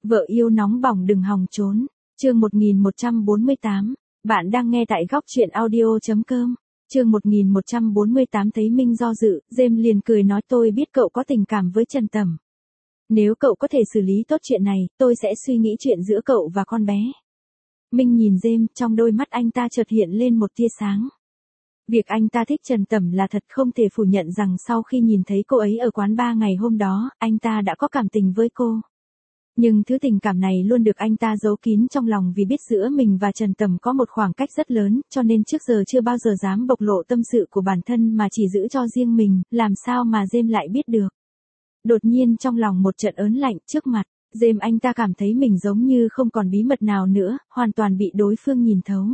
Vợ yêu nóng bỏng đừng hòng trốn. Chương 1148. Bạn đang nghe tại góc truyện audio.com. Chương 1148 thấy Minh do dự, James liền cười nói tôi biết cậu có tình cảm với Trần Tầm. Nếu cậu có thể xử lý tốt chuyện này, tôi sẽ suy nghĩ chuyện giữa cậu và con bé. Minh nhìn James, trong đôi mắt anh ta chợt hiện lên một tia sáng. Việc anh ta thích Trần Tầm là thật, không thể phủ nhận rằng sau khi nhìn thấy cô ấy ở quán bar ngày hôm đó, anh ta đã có cảm tình với cô. Nhưng thứ tình cảm này luôn được anh ta giấu kín trong lòng vì biết giữa mình và Trần Tầm có một khoảng cách rất lớn, cho nên trước giờ chưa bao giờ dám bộc lộ tâm sự của bản thân mà chỉ giữ cho riêng mình, làm sao mà James lại biết được. Đột nhiên trong lòng một trận ớn lạnh trước mặt, James anh ta cảm thấy mình giống như không còn bí mật nào nữa, hoàn toàn bị đối phương nhìn thấu.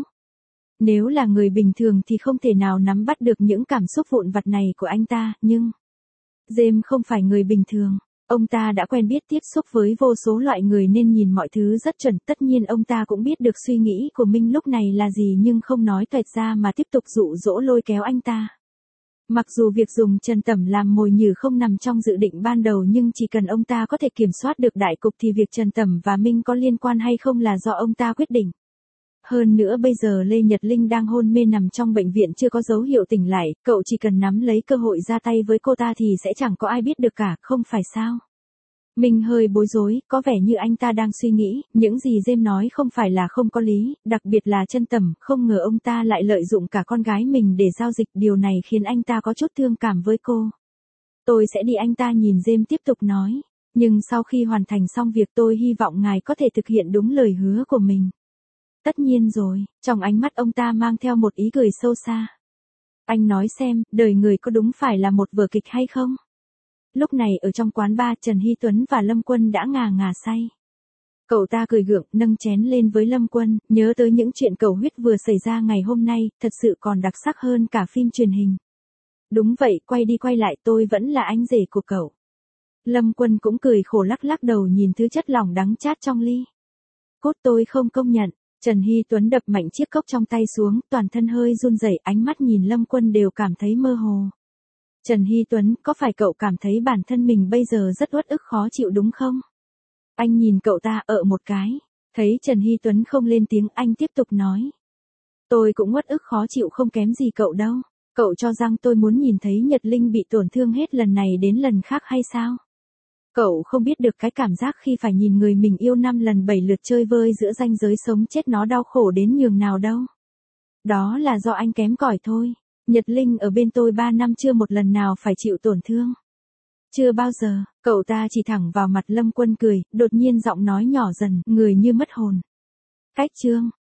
Nếu là người bình thường thì không thể nào nắm bắt được những cảm xúc vụn vặt này của anh ta, nhưng James không phải người bình thường. Ông ta đã quen biết tiếp xúc với vô số loại người nên nhìn mọi thứ rất chuẩn. Tất nhiên ông ta cũng biết được suy nghĩ của Minh lúc này là gì nhưng không nói toẹt ra mà tiếp tục dụ dỗ lôi kéo anh ta. Mặc dù việc dùng Trần Tầm làm mồi nhử không nằm trong dự định ban đầu nhưng chỉ cần ông ta có thể kiểm soát được đại cục thì việc Trần Tầm và Minh có liên quan hay không là do ông ta quyết định. Hơn nữa bây giờ Lê Nhật Linh đang hôn mê nằm trong bệnh viện chưa có dấu hiệu tỉnh lại, cậu chỉ cần nắm lấy cơ hội ra tay với cô ta thì sẽ chẳng có ai biết được cả, không phải sao? Minh hơi bối rối, có vẻ như anh ta đang suy nghĩ, những gì James nói không phải là không có lý, đặc biệt là Trân Tầm, không ngờ ông ta lại lợi dụng cả con gái mình để giao dịch, điều này khiến anh ta có chút thương cảm với cô. Tôi sẽ đi, anh ta nhìn James tiếp tục nói, nhưng sau khi hoàn thành xong việc tôi hy vọng ngài có thể thực hiện đúng lời hứa của mình. Tất nhiên rồi, trong ánh mắt ông ta mang theo một ý cười sâu xa. Anh nói xem, đời người có đúng phải là một vở kịch hay không? Lúc này ở trong quán bar Trần Hy Tuấn và Lâm Quân đã ngà ngà say. Cậu ta cười gượng, nâng chén lên với Lâm Quân, nhớ tới những chuyện cầu huyết vừa xảy ra ngày hôm nay, thật sự còn đặc sắc hơn cả phim truyền hình. Đúng vậy, quay đi quay lại tôi vẫn là anh rể của cậu. Lâm Quân cũng cười khổ lắc lắc đầu nhìn thứ chất lỏng đắng chát trong ly. Cốt tôi không công nhận. Trần Hy Tuấn đập mạnh chiếc cốc trong tay xuống, toàn thân hơi run rẩy, ánh mắt nhìn Lâm Quân đều cảm thấy mơ hồ. Trần Hy Tuấn, có phải cậu cảm thấy bản thân mình bây giờ rất uất ức khó chịu đúng không? Anh nhìn cậu ta một cái, thấy Trần Hy Tuấn không lên tiếng, anh tiếp tục nói. Tôi cũng uất ức khó chịu không kém gì cậu đâu. Cậu cho rằng tôi muốn nhìn thấy Nhật Linh bị tổn thương hết lần này đến lần khác hay sao? Cậu không biết được cái cảm giác khi phải nhìn người mình yêu 5 lần 7 lượt chơi vơi giữa ranh giới sống chết nó đau khổ đến nhường nào đâu. Đó là do anh kém cỏi thôi. Nhật Linh ở bên tôi 3 năm chưa một lần nào phải chịu tổn thương. Chưa bao giờ, cậu ta chỉ thẳng vào mặt Lâm Quân cười, đột nhiên giọng nói nhỏ dần, người như mất hồn. Cách chương,